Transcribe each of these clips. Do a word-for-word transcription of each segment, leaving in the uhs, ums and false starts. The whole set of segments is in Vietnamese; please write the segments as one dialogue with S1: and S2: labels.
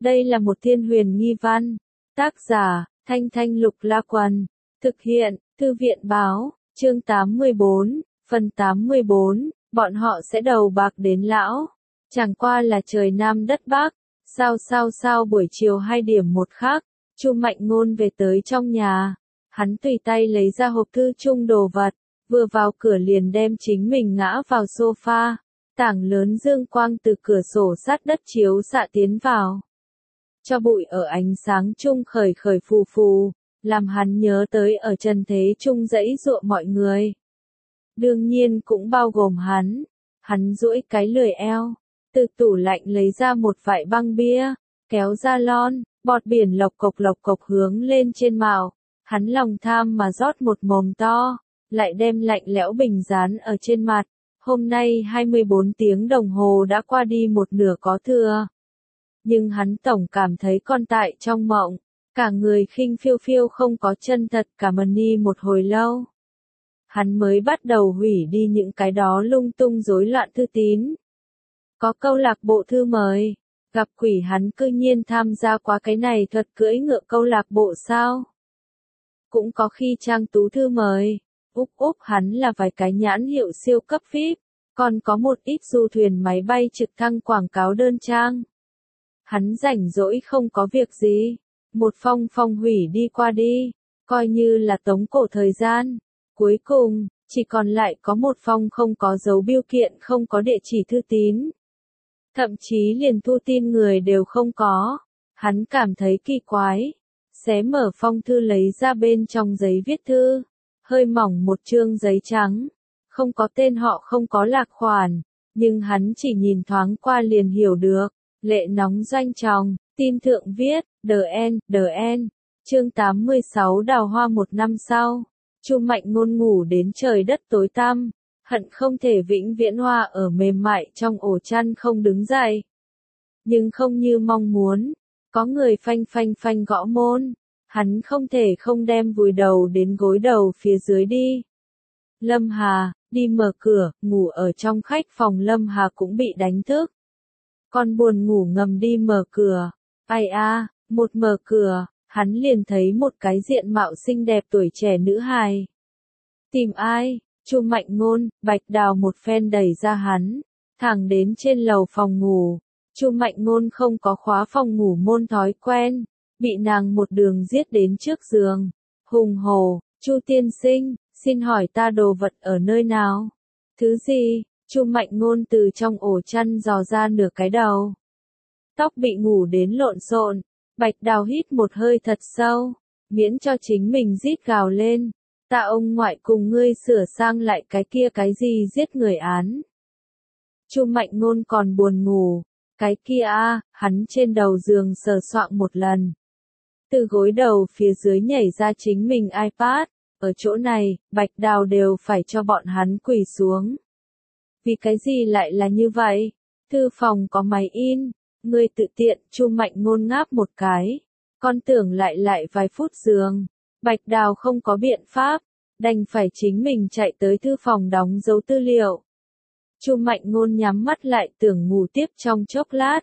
S1: Đây là một thiên huyền nghi văn. Tác giả, Thanh Thanh Lục La Quần. Thực hiện, Thư viện Báo, chương tám mươi bốn, phần tám mươi bốn, bọn họ sẽ đầu bạc đến lão. Chẳng qua là trời Nam đất Bắc, sao sao sao buổi chiều hai điểm một khắc, Chu Mạnh Ngôn về tới trong nhà. Hắn tùy tay lấy ra hộp thư chung đồ vật, vừa vào cửa liền đem chính mình ngã vào sofa. Tảng lớn dương quang từ cửa sổ sát đất chiếu xạ tiến vào. Cho bụi ở ánh sáng chung khởi khởi phù phù, làm hắn nhớ tới ở trần thế chung dãy dụa mọi người. Đương nhiên cũng bao gồm hắn. Hắn duỗi cái lười eo, từ tủ lạnh lấy ra một vại băng bia, kéo ra lon, bọt biển lộc cộc lộc cộc hướng lên trên mào. Hắn lòng tham mà rót một mồm to, lại đem lạnh lẽo bình dán ở trên mặt. Hôm nay hai mươi bốn tiếng đồng hồ đã qua đi một nửa có thừa. Nhưng hắn tổng cảm thấy con tại trong mộng, cả người khinh phiêu phiêu không có chân thật cả mần ni một hồi lâu. Hắn mới bắt đầu hủy đi những cái đó lung tung rối loạn thư tín. Có câu lạc bộ thư mời, gặp quỷ hắn cư nhiên tham gia qua cái này thuật cưỡi ngựa câu lạc bộ sao. Cũng có khi trang tú thư mời, úp úp hắn là vài cái nhãn hiệu siêu cấp vê i pê, còn có một ít du thuyền máy bay trực thăng quảng cáo đơn trang. Hắn rảnh rỗi không có việc gì, một phong phong hủy đi qua đi, coi như là tống cổ thời gian. Cuối cùng, chỉ còn lại có một phong không có dấu bưu kiện, không có địa chỉ thư tín. Thậm chí liền thu tin người đều không có. Hắn cảm thấy kỳ quái. Xé mở phong thư lấy ra bên trong giấy viết thư. Hơi mỏng một chương giấy trắng. Không có tên họ, không có lạc khoản. Nhưng hắn chỉ nhìn thoáng qua liền hiểu được. Lệ nóng doanh tròng, tin thượng viết, The End, The End. Chương tám mươi sáu đào hoa một năm sau. Chu Mạnh Ngôn ngủ đến trời đất tối tăm, hận không thể vĩnh viễn hoa ở mềm mại trong ổ chăn không đứng dậy. Nhưng không như mong muốn, có người phanh phanh phanh gõ môn, hắn không thể không đem vùi đầu đến gối đầu phía dưới đi. Lâm Hà, đi mở cửa, ngủ ở trong khách phòng Lâm Hà cũng bị đánh thức. Con buồn ngủ ngầm đi mở cửa, ai a, một mở cửa. Hắn liền thấy một cái diện mạo xinh đẹp tuổi trẻ nữ hài. Tìm ai? Chu Mạnh Ngôn, Bạch Đào một phen đẩy ra hắn, thẳng đến trên lầu phòng ngủ. Chu Mạnh Ngôn không có khóa phòng ngủ môn thói quen, bị nàng một đường giết đến trước giường. Hùng hồ, Chu tiên sinh, xin hỏi ta đồ vật ở nơi nào? Thứ gì? Chu Mạnh Ngôn từ trong ổ chăn dò ra nửa cái đầu. Tóc bị ngủ đến lộn xộn. Bạch Đào hít một hơi thật sâu, miễn cho chính mình rít gào lên. Ta ông ngoại cùng ngươi sửa sang lại cái kia cái gì giết người án. Chu Mạnh Ngôn còn buồn ngủ, cái kia a, hắn trên đầu giường sờ soạng một lần. Từ gối đầu phía dưới nhảy ra chính mình iPad, ở chỗ này, Bạch Đào đều phải cho bọn hắn quỳ xuống. Vì cái gì lại là như vậy? Thư phòng có máy in. Ngươi tự tiện, Chu Mạnh Ngôn ngáp một cái. Con tưởng lại lại vài phút giường. Bạch Đào không có biện pháp, đành phải chính mình chạy tới thư phòng đóng dấu tư liệu. Chu Mạnh Ngôn nhắm mắt lại tưởng ngủ tiếp trong chốc lát.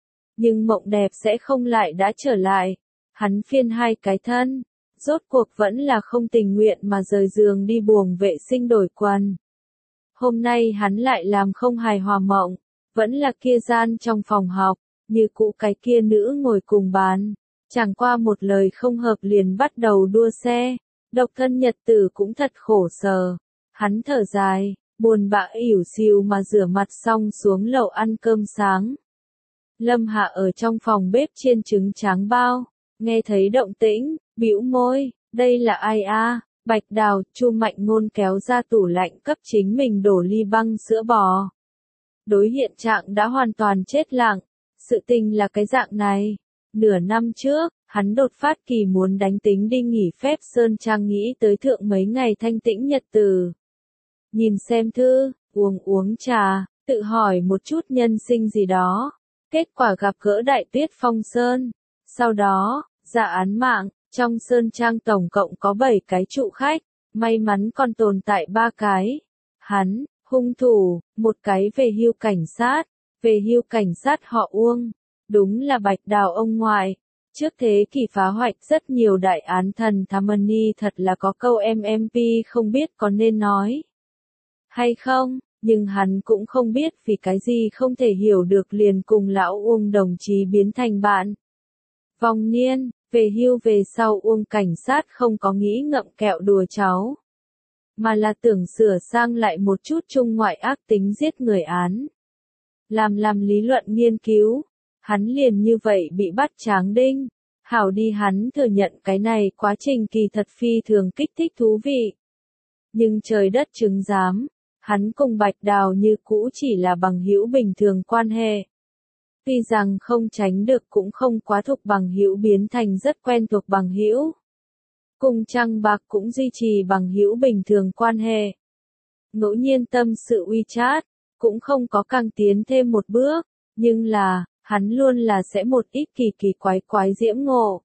S1: Nhưng mộng đẹp sẽ không lại đã trở lại. Hắn phiên hai cái thân, rốt cuộc vẫn là không tình nguyện mà rời giường đi buồng vệ sinh đổi quần. Hôm nay hắn lại làm không hài hòa mộng, vẫn là kia gian trong phòng học. Như cũ cái kia nữ ngồi cùng bàn, chẳng qua một lời không hợp liền bắt đầu đua xe, độc thân nhật tử cũng thật khổ sở. Hắn thở dài, buồn bã ỉu xìu mà rửa mặt xong xuống lầu ăn cơm sáng. Lâm Hạ ở trong phòng bếp chiên trứng tráng bao, nghe thấy động tĩnh, bĩu môi, đây là ai a? Bạch Đào, Chu Mạnh Ngôn kéo ra tủ lạnh cấp chính mình đổ ly băng sữa bò. Đối hiện trạng đã hoàn toàn chết lặng. Sự tình là cái dạng này. Nửa năm trước, hắn đột phát kỳ muốn đánh tính đi nghỉ phép Sơn Trang, nghĩ tới thượng mấy ngày thanh tĩnh nhật tử. Nhìn xem thư, uống uống trà, tự hỏi một chút nhân sinh gì đó. Kết quả gặp gỡ Đại Tuyết Phong Sơn. Sau đó, ra án mạng, trong Sơn Trang tổng cộng có bảy cái trụ khách, may mắn còn tồn tại ba cái. Hắn, hung thủ, một cái về hưu cảnh sát. Về hưu cảnh sát họ Uông, Đúng là Bạch Đào ông ngoại. Trước thế kỷ phá hoạch rất nhiều đại án thần Thamani, thật là có câu em em pê không biết có nên nói hay không, nhưng hắn cũng không biết vì cái gì không thể hiểu được liền cùng lão Uông đồng chí biến thành bạn. Vong niên, về hưu về sau Uông cảnh sát không có nghĩ ngậm kẹo đùa cháu, mà là tưởng sửa sang lại một chút trung ngoại ác tính giết người án. Làm làm lý luận nghiên cứu, hắn liền như vậy bị bắt tráng đinh. Hảo đi, hắn thừa nhận cái này quá trình kỳ thật phi thường kích thích thú vị. Nhưng trời đất chứng giám, hắn cùng Bạch Đào như cũ chỉ là bằng hữu bình thường quan hệ. Tuy rằng không tránh được cũng không quá thuộc bằng hữu biến thành rất quen thuộc bằng hữu. Cùng Trăng Bạc cũng duy trì bằng hữu bình thường quan hệ. Ngẫu nhiên tâm sự WeChat, cũng không có càng tiến thêm một bước, nhưng là, hắn luôn là sẽ một ít kỳ kỳ quái quái diễm ngộ.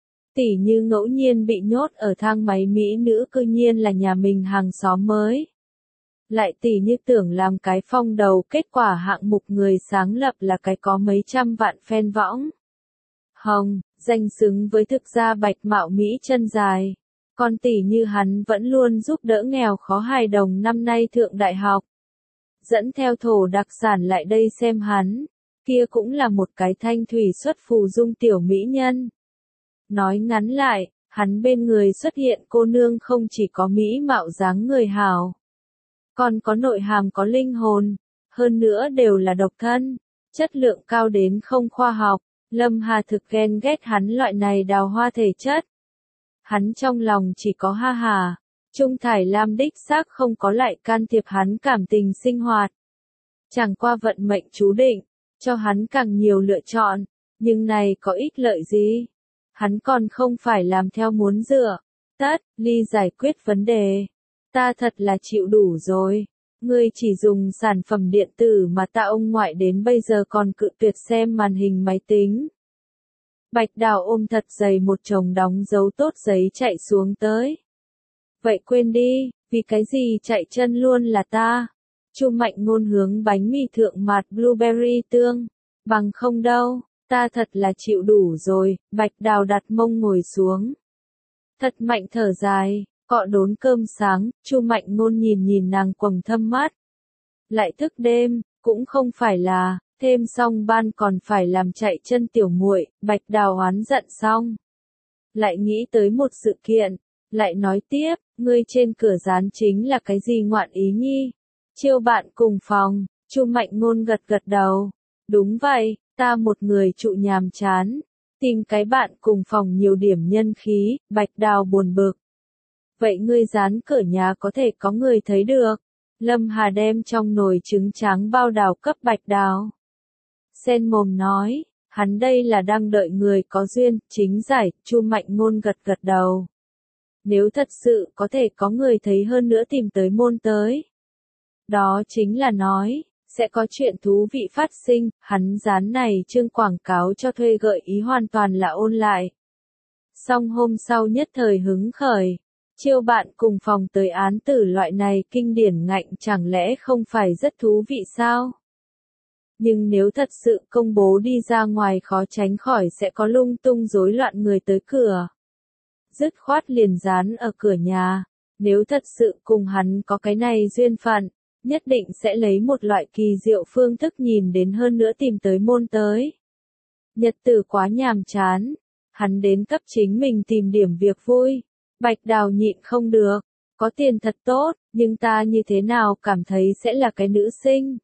S1: Tỉ như ngẫu nhiên bị nhốt ở thang máy mỹ nữ cư nhiên là nhà mình hàng xóm mới. Lại tỉ như tưởng làm cái phong đầu, kết quả hạng mục người sáng lập là cái có mấy trăm vạn fan võng hồng, danh xứng với thực gia bạch mạo mỹ chân dài. Còn tỉ như hắn vẫn luôn giúp đỡ nghèo khó hài đồng năm nay thượng đại học. Dẫn theo thổ đặc sản lại đây xem hắn, kia cũng là một cái thanh thủy xuất phù dung tiểu mỹ nhân. Nói ngắn lại, hắn bên người xuất hiện cô nương không chỉ có mỹ mạo dáng người hảo, còn có nội hàm có linh hồn, hơn nữa đều là độc thân, chất lượng cao đến không khoa học. Lâm Hà thực ghen ghét hắn loại này đào hoa thể chất. Hắn trong lòng chỉ có ha hà, Trung Thải Lam đích xác không có lại can thiệp hắn cảm tình sinh hoạt. Chẳng qua vận mệnh chú định, cho hắn càng nhiều lựa chọn, nhưng này có ích lợi gì? Hắn còn không phải làm theo muốn dựa. Tất, ly giải quyết vấn đề. Ta thật là chịu đủ rồi. Ngươi chỉ dùng sản phẩm điện tử mà ta ông ngoại đến bây giờ còn cự tuyệt xem màn hình máy tính. Bạch Đào ôm thật dày một chồng đóng dấu tốt giấy chạy xuống tới. Vậy quên đi, vì cái gì chạy chân luôn là ta? Chu Mạnh Ngôn hướng bánh mì thượng mạt blueberry tương. Bằng không đâu, ta thật là chịu đủ rồi. Bạch Đào đặt mông ngồi xuống. Thật mạnh thở dài, cọ đốn cơm sáng, Chu Mạnh Ngôn nhìn nhìn nàng quầng thâm mắt. Lại thức đêm, cũng không phải là, thêm xong ban còn phải làm chạy chân tiểu muội. Bạch Đào oán giận xong. Lại nghĩ tới một sự kiện, lại nói tiếp, ngươi trên cửa dán chính là cái gì ngoạn ý nhi? Chiêu bạn cùng phòng. Chu Mạnh Ngôn gật gật đầu. Đúng vậy, ta một người trụ nhàm chán, tìm cái bạn cùng phòng nhiều điểm nhân khí. Bạch Đào buồn bực. Vậy ngươi dán cửa nhà có thể có người thấy được. Lâm Hà đem trong nồi trứng tráng bao đào cấp Bạch Đào. Sen mồm nói, hắn đây là đang đợi người có duyên, chính giải. Chu Mạnh Ngôn gật gật đầu. Nếu thật sự có thể có người thấy hơn nữa tìm tới môn tới. Đó chính là nói, sẽ có chuyện thú vị phát sinh. Hắn dán này chương quảng cáo cho thuê gợi ý hoàn toàn là ôn lại. Xong hôm sau nhất thời hứng khởi. Chiêu bạn cùng phòng tới án tử loại này kinh điển ngạnh chẳng lẽ không phải rất thú vị sao? Nhưng nếu thật sự công bố đi ra ngoài khó tránh khỏi sẽ có lung tung rối loạn người tới cửa. Dứt khoát liền dán ở cửa nhà. Nếu thật sự cùng hắn có cái này duyên phận, nhất định sẽ lấy một loại kỳ diệu phương thức nhìn đến hơn nữa tìm tới môn tới. Nhật tử quá nhàm chán, hắn đến cấp chính mình tìm điểm việc vui. Bạch Đào nhịn không được, có tiền thật tốt, nhưng ta như thế nào cảm thấy sẽ là cái nữ sinh?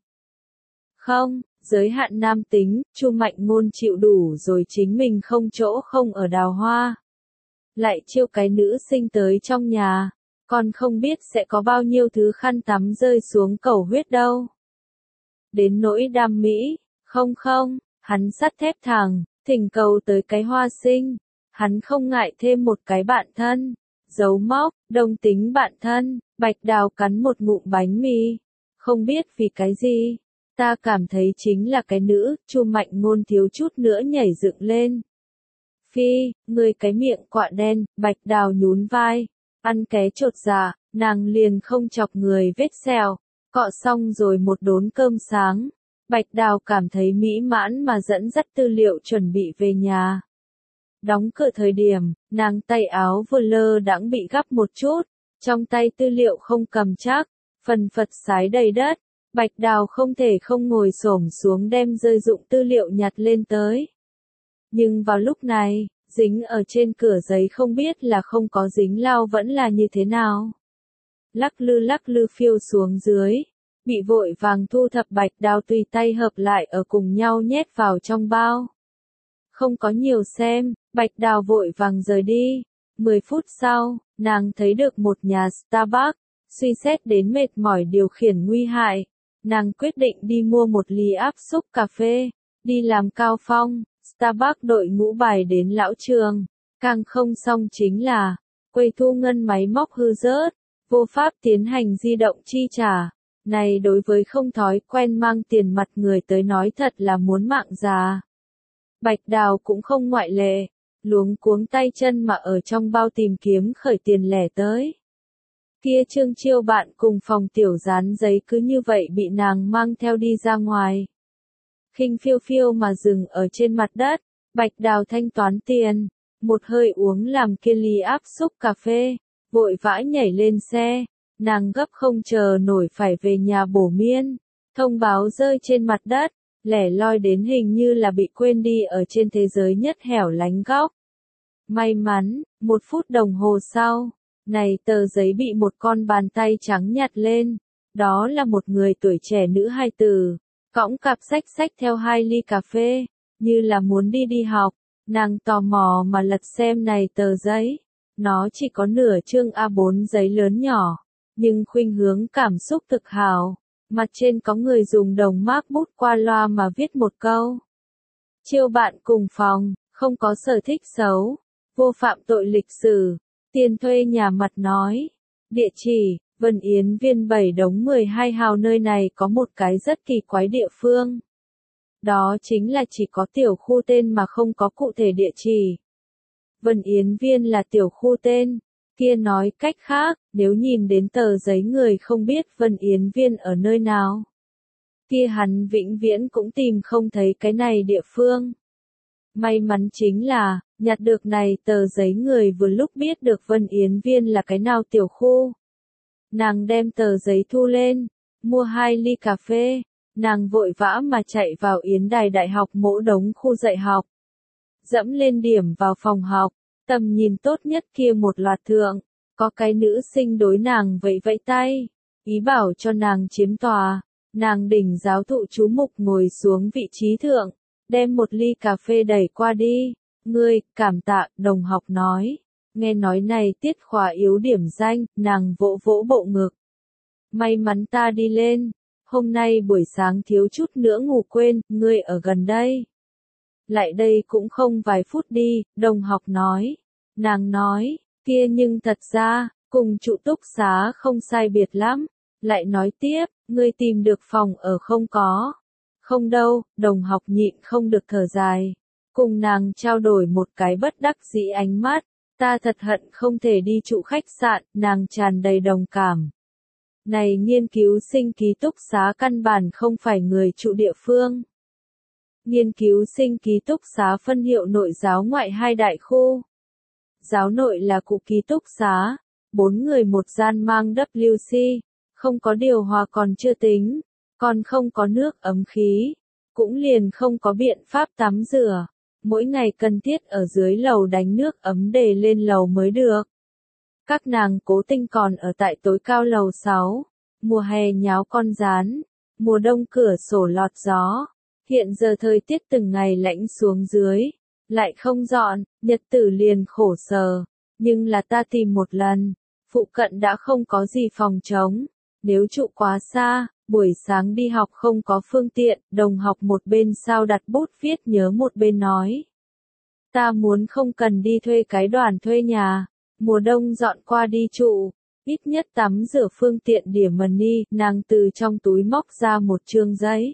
S1: Không, giới hạn nam tính, Chu Mạnh Ngôn chịu đủ rồi, chính mình không chỗ không ở đào hoa. Lại chiêu cái nữ sinh tới trong nhà, còn không biết sẽ có bao nhiêu thứ khăn tắm rơi xuống cầu huyết đâu. Đến nỗi đam mỹ, không không, hắn sắt thép thẳng, thỉnh cầu tới cái hoa sinh, hắn không ngại thêm một cái bạn thân, dấu móc, đồng tính bạn thân. Bạch Đào cắn một ngụm bánh mì, không biết vì cái gì, ta cảm thấy chính là cái nữ. Chu Mạnh Ngôn thiếu chút nữa nhảy dựng lên. Phi, người cái miệng quạ đen. Bạch Đào nhún vai, ăn ké chột dạ, nàng liền không chọc người vết sẹo. Cọ xong rồi một đốn cơm sáng, Bạch Đào cảm thấy mỹ mãn mà dẫn dắt tư liệu chuẩn bị về nhà. Đóng cửa thời điểm, nàng tay áo vừa lơ đãng bị gắp một chút, trong tay tư liệu không cầm chắc, phần phật sái đầy đất. Bạch Đào không thể không ngồi xổm xuống đem rơi dụng tư liệu nhặt lên tới. Nhưng vào lúc này, dính ở trên cửa giấy không biết là không có dính lao vẫn là như thế nào. Lắc lư lắc lư phiêu xuống dưới, bị vội vàng thu thập. Bạch Đào tùy tay hợp lại ở cùng nhau nhét vào trong bao. Không có nhiều xem, Bạch Đào vội vàng rời đi. Mười phút sau, nàng thấy được một nhà Starbucks, suy xét đến mệt mỏi điều khiển nguy hại. Nàng quyết định đi mua một ly áp xúc cà phê, đi làm cao phong. Starbucks đội ngũ bài đến lão trường, càng không xong chính là, quầy thu ngân máy móc hư rớt, vô pháp tiến hành di động chi trả. Này đối với không thói quen mang tiền mặt người tới nói thật là muốn mạng già. Bạch Đào cũng không ngoại lệ, luống cuống tay chân mà ở trong bao tìm kiếm khởi tiền lẻ tới. Kia Trương Chiêu bạn cùng phòng tiểu dán giấy cứ như vậy bị nàng mang theo đi ra ngoài. Khinh phiêu phiêu mà dừng ở trên mặt đất, Bạch Đào thanh toán tiền, một hơi uống làm kia ly áp xúc cà phê, vội vã nhảy lên xe, nàng gấp không chờ nổi phải về nhà bổ miên, thông báo rơi trên mặt đất, lẻ loi đến hình như là bị quên đi ở trên thế giới nhất hẻo lánh góc. May mắn, một phút đồng hồ sau, này tờ giấy bị một con bàn tay trắng nhặt lên, đó là một người tuổi trẻ nữ hài tử. Cõng cặp sách sách theo hai ly cà phê, như là muốn đi đi học, nàng tò mò mà lật xem này tờ giấy. Nó chỉ có nửa chương A bốn giấy lớn nhỏ, nhưng khuynh hướng cảm xúc thực hào. Mặt trên có người dùng đồng mác bút qua loa mà viết một câu. Chiêu bạn cùng phòng, không có sở thích xấu, vô phạm tội lịch sử, tiền thuê nhà mặt nói. Địa chỉ, Vân Yến Viên bảy đống mười hai hào. Nơi này có một cái rất kỳ quái địa phương. Đó chính là chỉ có tiểu khu tên mà không có cụ thể địa chỉ. Vân Yến Viên là tiểu khu tên. Kia nói cách khác, nếu nhìn đến tờ giấy người không biết Vân Yến Viên ở nơi nào. Kia hắn vĩnh viễn cũng tìm không thấy cái này địa phương. May mắn chính là, nhặt được này tờ giấy người vừa lúc biết được Vân Yến Viên là cái nào tiểu khu. Nàng đem tờ giấy thu lên, mua hai ly cà phê, nàng vội vã mà chạy vào Yến Đài Đại học Mỗ Đống khu dạy học. Dẫm lên điểm vào phòng học, tầm nhìn tốt nhất kia một loạt thượng, có cái nữ sinh đối nàng vẫy vẫy tay, ý bảo cho nàng chiếm tòa. Nàng đỉnh giáo thụ chú mục ngồi xuống vị trí thượng, đem một ly cà phê đẩy qua đi. Ngươi, cảm tạ, đồng học nói. Nghe nói này tiết khóa yếu điểm danh, nàng vỗ vỗ bộ ngực. May mắn ta đi lên, hôm nay buổi sáng thiếu chút nữa ngủ quên, ngươi ở gần đây. Lại đây cũng không vài phút đi, đồng học nói. Nàng nói, kia nhưng thật ra, cùng trụ túc xá không sai biệt lắm. Lại nói tiếp, ngươi tìm được phòng ở không có. Không đâu, đồng học nhịn không được thở dài. Cùng nàng trao đổi một cái bất đắc dĩ ánh mắt. Ta thật hận không thể đi trụ khách sạn, nàng tràn đầy đồng cảm. Này nghiên cứu sinh ký túc xá căn bản không phải người trụ địa phương. Nghiên cứu sinh ký túc xá phân hiệu nội giáo ngoại hai đại khu. Giáo nội là cụ ký túc xá, bốn người một gian mang W C, không có điều hòa còn chưa tính, còn không có nước ấm khí, cũng liền không có biện pháp tắm rửa. Mỗi ngày cần thiết ở dưới lầu đánh nước ấm để lên lầu mới được. Các nàng cố tình còn ở tại tối cao lầu sáu, mùa hè nháo con gián, mùa đông cửa sổ lọt gió. Hiện giờ thời tiết từng ngày lạnh xuống dưới, lại không dọn, nhật tử liền khổ sở. Nhưng là ta tìm một lần, phụ cận đã không có gì phòng trống. Nếu trụ quá xa, buổi sáng đi học không có phương tiện, đồng học một bên sao đặt bút viết nhớ một bên nói. Ta muốn không cần đi thuê cái đoàn thuê nhà, mùa đông dọn qua đi trụ, ít nhất tắm rửa phương tiện điểm money, nàng từ trong túi móc ra một trương giấy.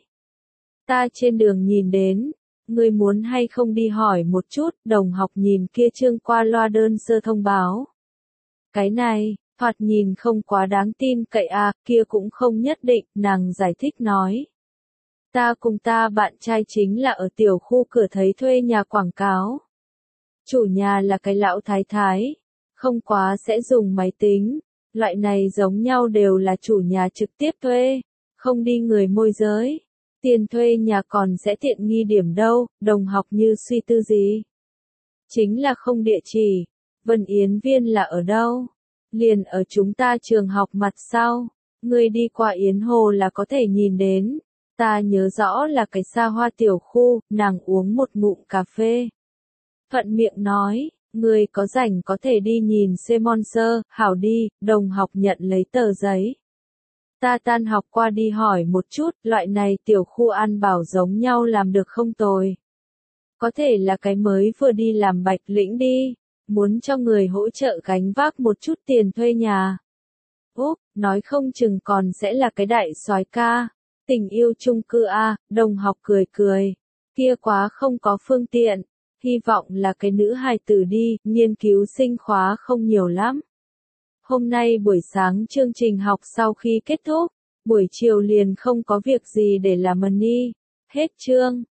S1: Ta trên đường nhìn đến, ngươi muốn hay không đi hỏi một chút, đồng học nhìn kia trương qua loa đơn sơ thông báo. Cái này, thoạt nhìn không quá đáng tin cậy à, kia cũng không nhất định, nàng giải thích nói. Ta cùng ta bạn trai chính là ở tiểu khu cửa thấy thuê nhà quảng cáo. Chủ nhà là cái lão thái thái, không quá sẽ dùng máy tính, loại này giống nhau đều là chủ nhà trực tiếp thuê, không đi người môi giới. Tiền thuê nhà còn sẽ tiện nghi điểm đâu, đồng học như suy tư gì? Chính là không địa chỉ. Vân Yến Viên là ở đâu? Liền ở chúng ta trường học mặt sau. Người đi qua Yến Hồ là có thể nhìn đến. Ta nhớ rõ là cái xa hoa tiểu khu, nàng uống một ngụm cà phê. Thuận miệng nói, người có rảnh có thể đi nhìn sponsor, hảo đi, đồng học nhận lấy tờ giấy. Ta tan học qua đi hỏi một chút, loại này tiểu khu an bảo giống nhau làm được không tồi. Có thể là cái mới vừa đi làm Bạch Lĩnh đi, muốn cho người hỗ trợ gánh vác một chút tiền thuê nhà. Úp, nói không chừng còn sẽ là cái đại soái ca. Tình yêu chung cư A, đồng học cười cười. Kia quá không có phương tiện. Hy vọng là cái nữ hài tử đi, nghiên cứu sinh khóa không nhiều lắm. Hôm nay buổi sáng chương trình học sau khi kết thúc, buổi chiều liền không có việc gì để làm money. Hết chương.